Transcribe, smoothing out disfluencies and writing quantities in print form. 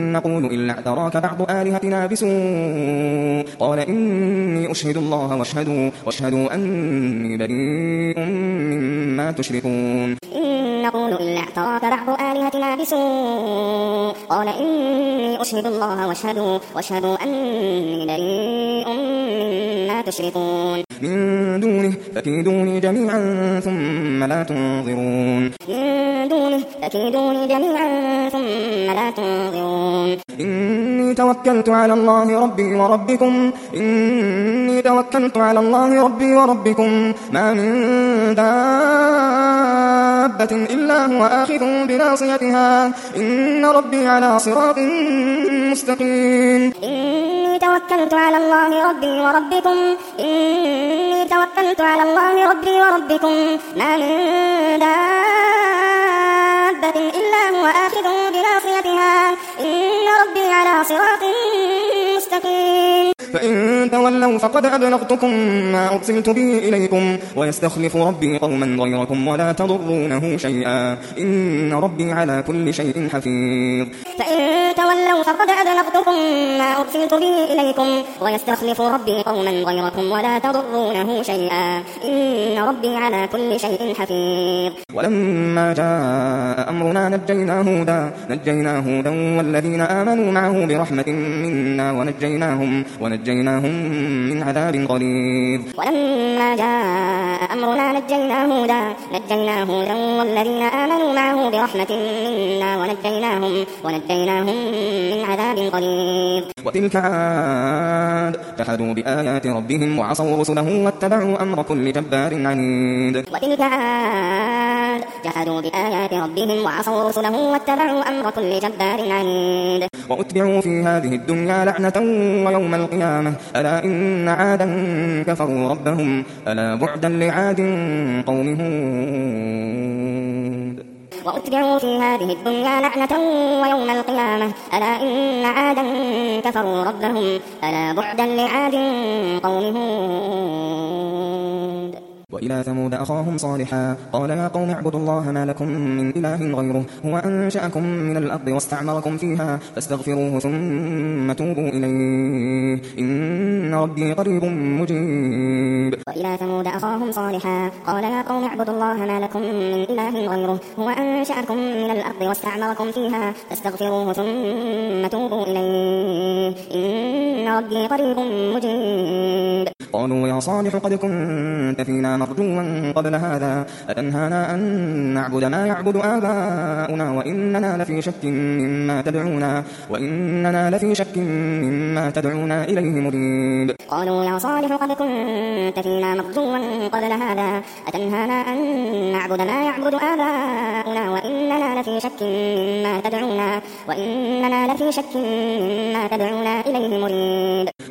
نقول إلا اعتراك بعض آلهتنا بسوء قال إني أشهد الله واشهدوا أني بريء مما تشركون إن نقول إلا اعتراك بعض آلهتنا بسوء قال إني أشهد الله واشهدوا أني بريء مما تشركون من دونه فكيدوني جميعا ثم لا تنظرون إني توكلت على الله ربي وربكم ما من دابة إلا هو آخذ بناصيتها إن ربي على صراط مستقيم إني توكلت على الله ربي وربكم ما من دابة إلا هو آخذ بناصيتها إن ربي على صراط مستقيم فإن تولوا فقد أبلغتكم ما أرسلت به إليكم ويستخلف ربي قوما غيركم ولا تضرونه شيئا إن ربي على كل شيء حفيظ فإن تولوا فقد أبلغتكم ما أرسلت به إليكم ويستخلف ربي قوما غيركم ولا تضرونه شيئا إن ربي على كل شيء حفيظ ولما جاء أمرنا نجينا هودا والذين آمنوا معه برحمة منا ونجيناهم من عذاب غليظ ولما جاء أمرنا نجينا هودا والذين آمنوا معه برحمة منا ونجيناهم من عذاب غليظ وتلك عاد جحدوا بآيات ربهم وعصوا رسله واتبعوا أمر كل جبار عنيد وأتبعوا في هذه الدنيا لعنة ويوم القيامة ألا إن عادا كفروا ربهم ألا بعدا لعاد قوم هود وأتبعوا في هذه الدنيا لعنة ويوم القيامة ألا إن عادا كفروا ربهم ألا بعدا لعاد قوم هود وإلى ثمود أخاهم صالحا قال يا قوم اعبدوا الله ما لكم من إله غيره هو أنشأكم من الأرض واستعمركم فيها فاستغفروه ثم توبوا إليه إن ربي قريب مجيب وإلى ثمود أخاهم صالحا قال يا قوم اعبدوا الله ما لكم من إله غيره هو أنشأكم من الأرض واستعمركم فيها فاستغفروه ثم توبوا إليه إن ربي قريب مجيب قالوا يا صالح قد كنت فينا مرجوا قبل هذا أتنهانا أن نعبد ما يعبد آباؤنا وإننا لفي شك مما تدعونا إليه مريب قالوا يا صالح قد كنت فينا مرجوا قبل هذا أتنهانا أن نعبد ما يعبد آباؤنا وإننا لفي شك مما تدعونا إليه مريب